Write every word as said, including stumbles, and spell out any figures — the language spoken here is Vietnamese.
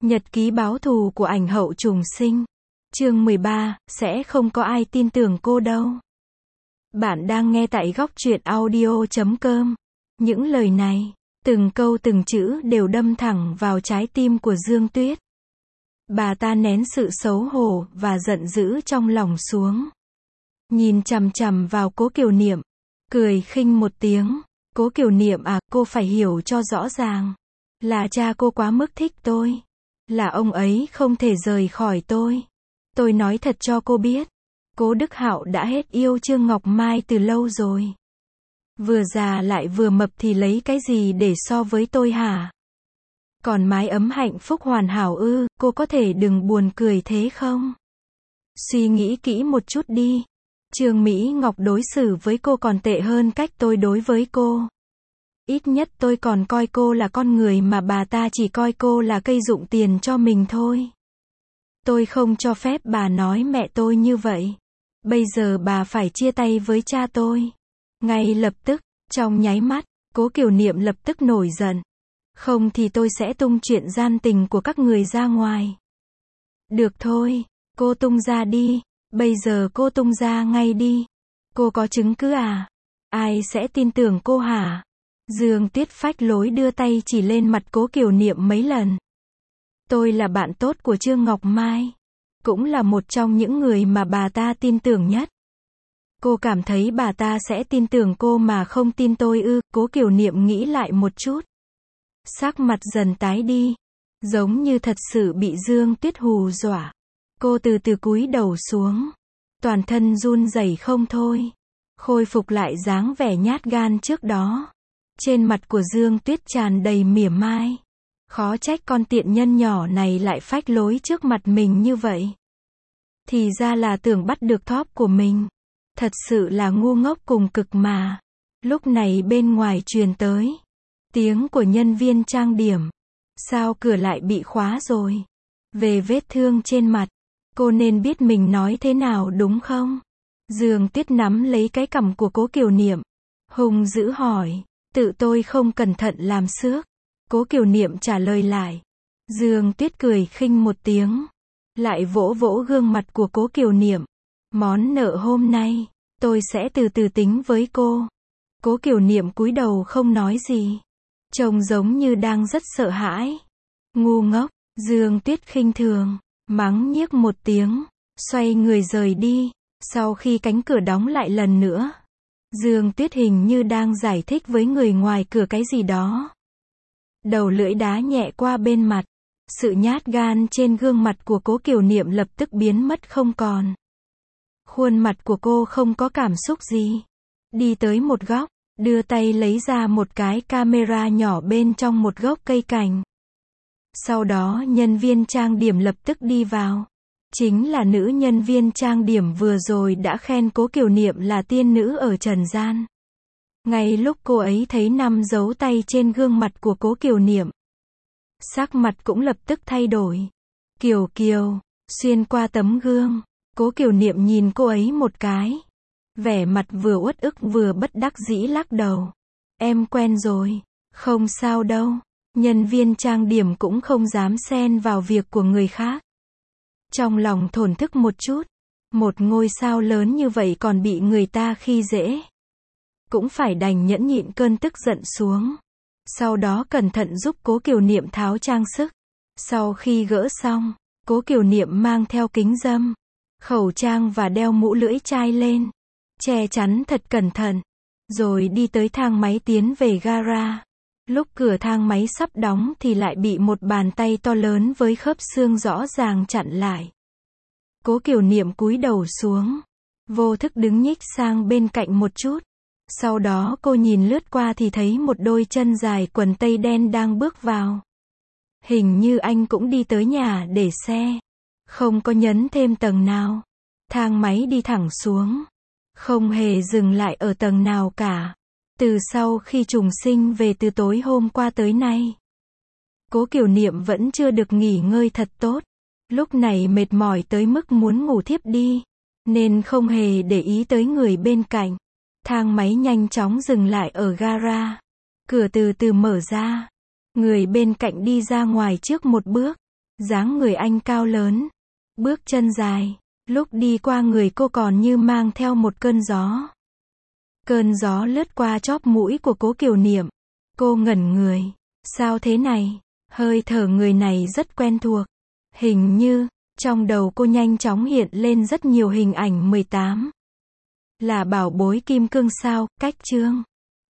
Nhật ký báo thù của ảnh hậu trùng sinh. Chương mười ba, sẽ không có ai tin tưởng cô đâu. Bạn đang nghe tại góc truyện audio chấm com. Những lời này, từng câu từng chữ đều đâm thẳng vào trái tim của Dương Tuyết. Bà ta nén sự xấu hổ và giận dữ trong lòng xuống. Nhìn chằm chằm vào Cố Kiều Niệm, cười khinh một tiếng. Cố Kiều Niệm à, cô phải hiểu cho rõ ràng. Là cha cô quá mức thích tôi. Là ông ấy không thể rời khỏi tôi. Tôi nói thật cho cô biết. Cố Đức Hạo đã hết yêu Trương Ngọc Mai từ lâu rồi. Vừa già lại vừa mập thì lấy cái gì để so với tôi hả? Còn mái ấm hạnh phúc hoàn hảo ư, cô có thể đừng buồn cười thế không? Suy nghĩ kỹ một chút đi. Trương Mỹ Ngọc đối xử với cô còn tệ hơn cách tôi đối với cô. Ít nhất tôi còn coi cô là con người mà bà ta chỉ coi cô là cây dụng tiền cho mình thôi. Tôi không cho phép bà nói mẹ tôi như vậy. Bây giờ bà phải chia tay với cha tôi. Ngay lập tức, trong nháy mắt, Cố Kiều Niệm lập tức nổi giận. Không thì tôi sẽ tung chuyện gian tình của các người ra ngoài. Được thôi, cô tung ra đi. Bây giờ cô tung ra ngay đi. Cô có chứng cứ à? Ai sẽ tin tưởng cô hả? Dương Tuyết phách lối đưa tay chỉ lên mặt Cố Kiều Niệm mấy lần. Tôi là bạn tốt của Trương Ngọc Mai. Cũng là một trong những người mà bà ta tin tưởng nhất. Cô cảm thấy bà ta sẽ tin tưởng cô mà không tin tôi ư? Cố Kiều Niệm nghĩ lại một chút. Sắc mặt dần tái đi. Giống như thật sự bị Dương Tuyết hù dọa. Cô từ từ cúi đầu xuống. Toàn thân run rẩy không thôi. Khôi phục lại dáng vẻ nhát gan trước đó. Trên mặt của Dương Tuyết tràn đầy mỉa mai. Khó trách con tiện nhân nhỏ này lại phách lối trước mặt mình như vậy. Thì ra là tưởng bắt được top của mình. Thật sự là ngu ngốc cùng cực mà. Lúc này bên ngoài truyền tới tiếng của nhân viên trang điểm. Sao cửa lại bị khóa rồi? Về vết thương trên mặt, cô nên biết mình nói thế nào đúng không? Dương Tuyết nắm lấy cái cằm của Cố Kiều Niệm. Hùng dữ hỏi. Tự tôi không cẩn thận làm xước. Cố Kiều Niệm trả lời lại. Dương Tuyết cười khinh một tiếng. Lại vỗ vỗ gương mặt của Cố Kiều Niệm. Món nợ hôm nay, tôi sẽ từ từ tính với cô. Cố Kiều Niệm cúi đầu không nói gì. Trông giống như đang rất sợ hãi. Ngu ngốc, Dương Tuyết khinh thường, mắng nhiếc một tiếng, xoay người rời đi. Sau khi cánh cửa đóng lại lần nữa, Dương Tuyết hình như đang giải thích với người ngoài cửa cái gì đó. Đầu lưỡi đá nhẹ qua bên mặt. Sự nhát gan trên gương mặt của Cố Kiều Niệm lập tức biến mất không còn. Khuôn mặt của cô không có cảm xúc gì. Đi tới một góc, đưa tay lấy ra một cái camera nhỏ bên trong một gốc cây cảnh. Sau đó nhân viên trang điểm lập tức đi vào. Chính là nữ nhân viên trang điểm vừa rồi đã khen Cố Kiều Niệm là tiên nữ ở trần gian. Ngay lúc cô ấy thấy năm dấu tay trên gương mặt của Cố Kiều Niệm, sắc mặt cũng lập tức thay đổi. Kiều Kiều, xuyên qua tấm gương, Cố Kiều Niệm nhìn cô ấy một cái. Vẻ mặt vừa uất ức vừa bất đắc dĩ lắc đầu. Em quen rồi, không sao đâu. Nhân viên trang điểm cũng không dám xen vào việc của người khác. Trong lòng thổn thức một chút. Một ngôi sao lớn như vậy còn bị người ta khi dễ. Cũng phải đành nhẫn nhịn cơn tức giận xuống. Sau đó cẩn thận giúp Cố Kiều Niệm tháo trang sức. Sau khi gỡ xong, Cố Kiều Niệm mang theo kính râm, khẩu trang và đeo mũ lưỡi chai lên. Che chắn thật cẩn thận. Rồi đi tới thang máy tiến về gara. Lúc cửa thang máy sắp đóng thì lại bị một bàn tay to lớn với khớp xương rõ ràng chặn lại. Cố Kiều Niệm cúi đầu xuống. Vô thức đứng nhích sang bên cạnh một chút. Sau đó cô nhìn lướt qua thì thấy một đôi chân dài quần tây đen đang bước vào. Hình như anh cũng đi tới nhà để xe. Không có nhấn thêm tầng nào. Thang máy đi thẳng xuống. Không hề dừng lại ở tầng nào cả. Từ sau khi trùng sinh về từ tối hôm qua tới nay, Cố Kiều Niệm vẫn chưa được nghỉ ngơi thật tốt. Lúc này mệt mỏi tới mức muốn ngủ thiếp đi. Nên không hề để ý tới người bên cạnh. Thang máy nhanh chóng dừng lại ở gara. Cửa từ từ mở ra. Người bên cạnh đi ra ngoài trước một bước. Dáng người anh cao lớn, bước chân dài, lúc đi qua người cô còn như mang theo một cơn gió. Cơn gió lướt qua chóp mũi của Cố Kiều Niệm. Cô ngẩn người. Sao thế này? Hơi thở người này rất quen thuộc. Hình như, trong đầu cô nhanh chóng hiện lên rất nhiều hình ảnh mười tám. Là bảo bối kim cương sao, cách trương.